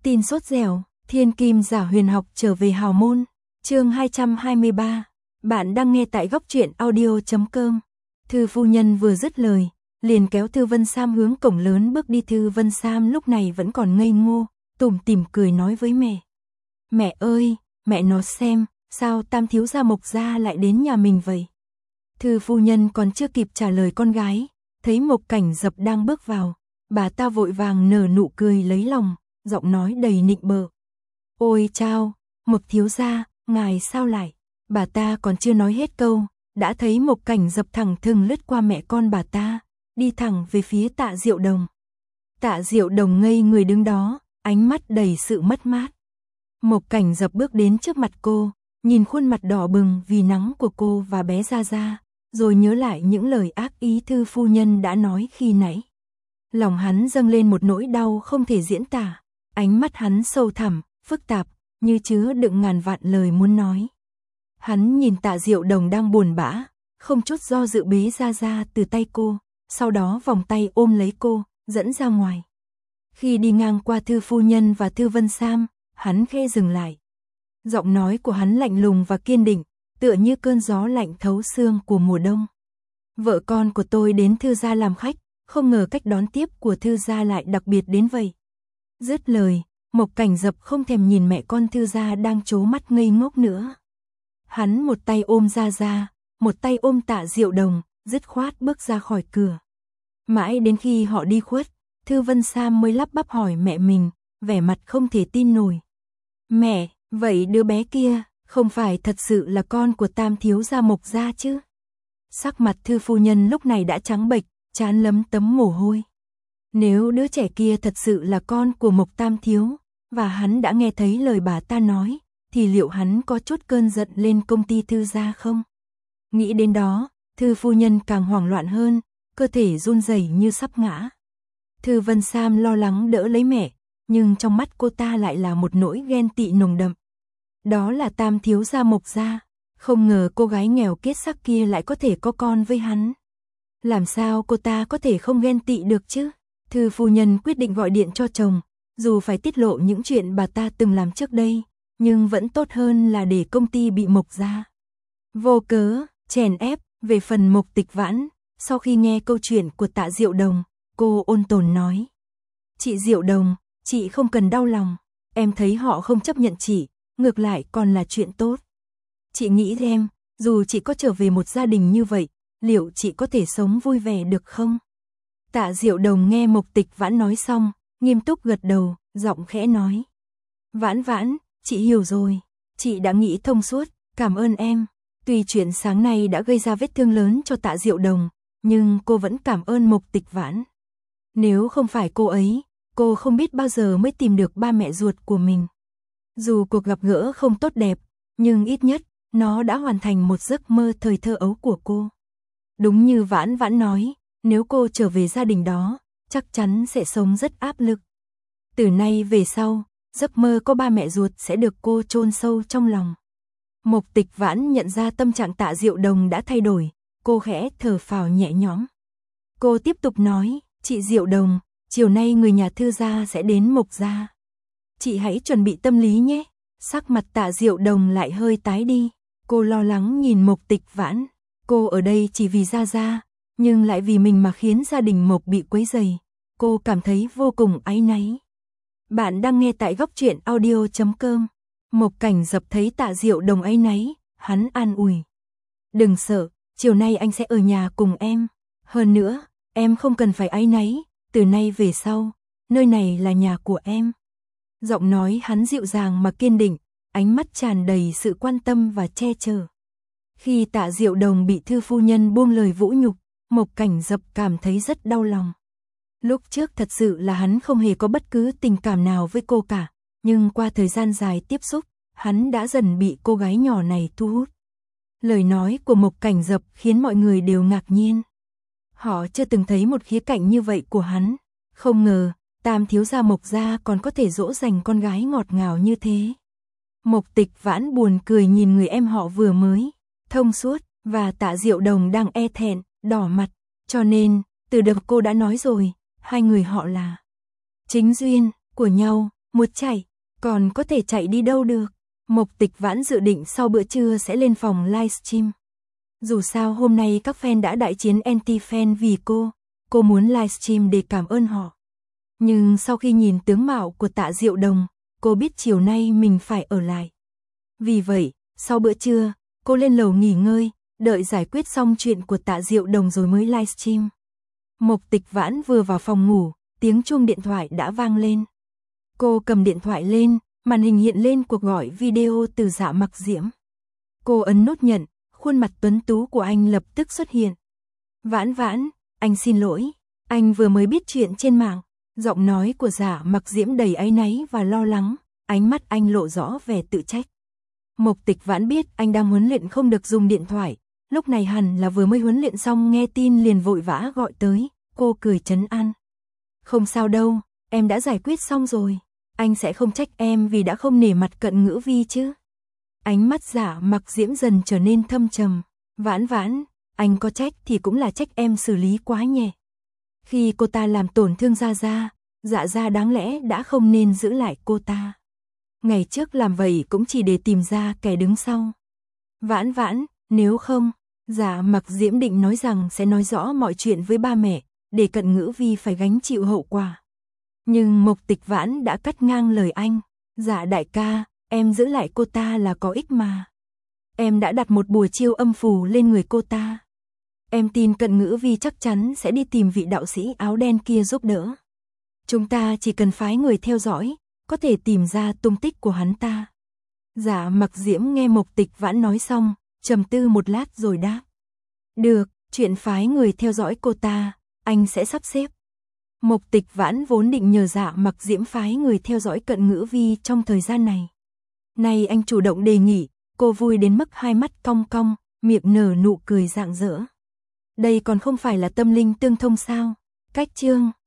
Tin sốt dẻo, thiên kim giả huyền học trở về hào môn. Chương 223. Bạn đang nghe tại góc truyện audio.com. Thư phu nhân vừa dứt lời, liền kéo Thư Vân Sam hướng cổng lớn bước đi. Thư Vân Sam lúc này vẫn còn ngây ngô, tủm tỉm cười nói với mẹ. Mẹ ơi, mẹ nói xem, sao Tam thiếu gia Mộc gia lại đến nhà mình vậy? Thư phu nhân còn chưa kịp trả lời con gái, thấy Mộc Cảnh Dập đang bước vào, bà ta vội vàng nở nụ cười lấy lòng, giọng nói đầy nịnh bợ. Ôi chao, Mộc thiếu gia, ngài sao lại? Bà ta còn chưa nói hết câu, đã thấy Mộc Cảnh Dập thẳng thừng lướt qua mẹ con bà ta, đi thẳng về phía Tạ Diệu Đồng. Tạ Diệu Đồng ngây người đứng đó, ánh mắt đầy sự mất mát. Mộc Cảnh Dập bước đến trước mặt cô, nhìn khuôn mặt đỏ bừng vì nắng của cô và bé Gia Gia, rồi nhớ lại những lời ác ý Thư phu nhân đã nói khi nãy. Lòng hắn dâng lên một nỗi đau không thể diễn tả, ánh mắt hắn sâu thẳm, phức tạp, như chứa đựng ngàn vạn lời muốn nói. Hắn nhìn Tạ Diệu Đồng đang buồn bã, không chút do dự bế Gia Gia từ tay cô, sau đó vòng tay ôm lấy cô, dẫn ra ngoài. Khi đi ngang qua Thư phu nhân và Thư Vân Sam, hắn khẽ dừng lại. Giọng nói của hắn lạnh lùng và kiên định, tựa như cơn gió lạnh thấu xương của mùa đông. Vợ con của tôi đến Thư gia làm khách, không ngờ cách đón tiếp của Thư gia lại đặc biệt đến vậy. Dứt lời, Mộc Cảnh Dập không thèm nhìn mẹ con Thư gia đang trố mắt ngây ngốc nữa. Hắn một tay ôm Gia Gia, một tay ôm Tạ Diệu Đồng, dứt khoát bước ra khỏi cửa. Mãi đến khi họ đi khuất, Thư Vân Sam mới lắp bắp hỏi mẹ mình, vẻ mặt không thể tin nổi. Mẹ, vậy đứa bé kia, không phải thật sự là con của Tam thiếu gia Mộc gia chứ? Sắc mặt Thư phu nhân lúc này đã trắng bệch, trán lấm tấm mồ hôi. Nếu đứa trẻ kia thật sự là con của Mộc Tam thiếu, và hắn đã nghe thấy lời bà ta nói, thì liệu hắn có chút cơn giận lên công ty Thư gia không? Nghĩ đến đó, Thư phu nhân càng hoảng loạn hơn, cơ thể run rẩy như sắp ngã. Thư Vân Sam lo lắng đỡ lấy mẹ, nhưng trong mắt cô ta lại là một nỗi ghen tị nồng đậm. Đó là Tam thiếu gia Mộc gia, không ngờ cô gái nghèo kiết sắc kia lại có thể có con với hắn. Làm sao cô ta có thể không ghen tị được chứ? Thư phu nhân quyết định gọi điện cho chồng, dù phải tiết lộ những chuyện bà ta từng làm trước đây, nhưng vẫn tốt hơn là để công ty bị Mộc gia vô cớ chèn ép. Về phần Mộc Tịch Vãn, sau khi nghe câu chuyện của Tạ Diệu Đồng, cô ôn tồn nói. Chị Diệu Đồng, chị không cần đau lòng, em thấy họ không chấp nhận chị, ngược lại còn là chuyện tốt. Chị nghĩ xem, dù chị có trở về một gia đình như vậy, liệu chị có thể sống vui vẻ được không? Tạ Diệu Đồng nghe Mộc Tịch Vãn nói xong, nghiêm túc gật đầu, giọng khẽ nói. Vãn Vãn, chị hiểu rồi, chị đã nghĩ thông suốt, cảm ơn em. Tuy chuyện sáng nay đã gây ra vết thương lớn cho Tạ Diệu Đồng, nhưng cô vẫn cảm ơn Mộc Tịch Vãn. Nếu không phải cô ấy, cô không biết bao giờ mới tìm được ba mẹ ruột của mình. Dù cuộc gặp gỡ không tốt đẹp, nhưng ít nhất, nó đã hoàn thành một giấc mơ thời thơ ấu của cô. Đúng như Vãn Vãn nói, nếu cô trở về gia đình đó, chắc chắn sẽ sống rất áp lực. Từ nay về sau, giấc mơ có ba mẹ ruột sẽ được cô chôn sâu trong lòng. Mộc Tịch Vãn nhận ra tâm trạng Tạ Diệu Đồng đã thay đổi, cô khẽ thở phào nhẹ nhõm. Cô tiếp tục nói, chị Diệu Đồng, chiều nay người nhà Thư gia sẽ đến Mộc gia. Chị hãy chuẩn bị tâm lý nhé. Sắc mặt Tạ Diệu Đồng lại hơi tái đi, cô lo lắng nhìn Mộc Tịch Vãn. Cô ở đây chỉ vì Gia Gia, nhưng lại vì mình mà khiến gia đình Mộc bị quấy rầy. Cô cảm thấy vô cùng áy náy. Bạn đang nghe tại góc truyện audio.com. Mộc Cảnh Dập thấy Tạ Diệu Đồng áy náy, hắn an ủi. Đừng sợ, chiều nay anh sẽ ở nhà cùng em. Hơn nữa, em không cần phải áy náy, từ nay về sau, nơi này là nhà của em. Giọng nói hắn dịu dàng mà kiên định, ánh mắt tràn đầy sự quan tâm và che chở. Khi Tạ Diệu Đồng bị Thư phu nhân buông lời vũ nhục, Mộc Cảnh Dập cảm thấy rất đau lòng. Lúc trước thật sự là hắn không hề có bất cứ tình cảm nào với cô cả, nhưng qua thời gian dài tiếp xúc, hắn đã dần bị cô gái nhỏ này thu hút. Lời nói của Mộc Cảnh Dập khiến mọi người đều ngạc nhiên. Họ chưa từng thấy một khía cạnh như vậy của hắn, không ngờ Tam thiếu gia Mộc gia còn có thể dỗ dành con gái ngọt ngào như thế. Mộc Tịch Vãn buồn cười nhìn người em họ vừa mới thông suốt, và Tạ Diệu Đồng đang e thẹn, đỏ mặt, cho nên, từ đầu cô đã nói rồi, hai người họ là chính duyên của nhau, Một chạy, còn có thể chạy đi đâu được. Mộc Tịch Vãn dự định sau bữa trưa sẽ lên phòng livestream. Dù sao hôm nay các fan đã đại chiến anti-fan vì cô muốn livestream để cảm ơn họ. Nhưng sau khi nhìn tướng mạo của Tạ Diệu Đồng, cô biết chiều nay mình phải ở lại. Vì vậy, sau bữa trưa, cô lên lầu nghỉ ngơi, đợi giải quyết xong chuyện của Tạ Diệu Đồng rồi mới livestream. Mộc Tịch Vãn vừa vào phòng ngủ, tiếng chuông điện thoại đã vang lên. Cô cầm điện thoại lên, màn hình hiện lên cuộc gọi video từ Dạ Mặc Diễm. Cô ấn nút nhận, khuôn mặt tuấn tú của anh lập tức xuất hiện. Vãn Vãn, anh xin lỗi, anh vừa mới biết chuyện trên mạng. Giọng nói của Dạ Mặc Diễm đầy áy náy và lo lắng, ánh mắt anh lộ rõ vẻ tự trách. Mộc Tịch Vãn biết anh đang huấn luyện không được dùng điện thoại, lúc này hẳn là vừa mới huấn luyện xong nghe tin liền vội vã gọi tới, cô cười trấn an. Không sao đâu, em đã giải quyết xong rồi, anh sẽ không trách em vì đã không nể mặt Cận Ngữ Vi chứ. Ánh mắt Dạ Mặc Diễm dần trở nên thâm trầm, Vãn Vãn, anh có trách thì cũng là trách em xử lý quá nhẹ. Khi cô ta làm tổn thương Gia Gia, Dạ Gia đáng lẽ đã không nên giữ lại cô ta. Ngày trước làm vậy cũng chỉ để tìm ra kẻ đứng sau. Vãn Vãn, nếu không, Dạ Mặc Diễm định nói rằng sẽ nói rõ mọi chuyện với ba mẹ, để Cận Ngữ Vi phải gánh chịu hậu quả. Nhưng Mộc Tịch Vãn đã cắt ngang lời anh. Dạ đại ca, em giữ lại cô ta là có ích mà. Em đã đặt một bùa chiêu âm phù lên người cô ta. Em tin Cận Ngữ Vi chắc chắn sẽ đi tìm vị đạo sĩ áo đen kia giúp đỡ. Chúng ta chỉ cần phái người theo dõi, có thể tìm ra tung tích của hắn ta. Dạ Mặc Diễm nghe Mộc Tịch Vãn nói xong, trầm tư một lát rồi đáp. Được, chuyện phái người theo dõi cô ta, anh sẽ sắp xếp. Mộc Tịch Vãn vốn định nhờ Dạ Mặc Diễm phái người theo dõi Cận Ngữ Vi trong thời gian này. Nay anh chủ động đề nghị, cô vui đến mức hai mắt cong cong, miệng nở nụ cười rạng rỡ. Đây còn không phải là tâm linh tương thông sao? Cách chương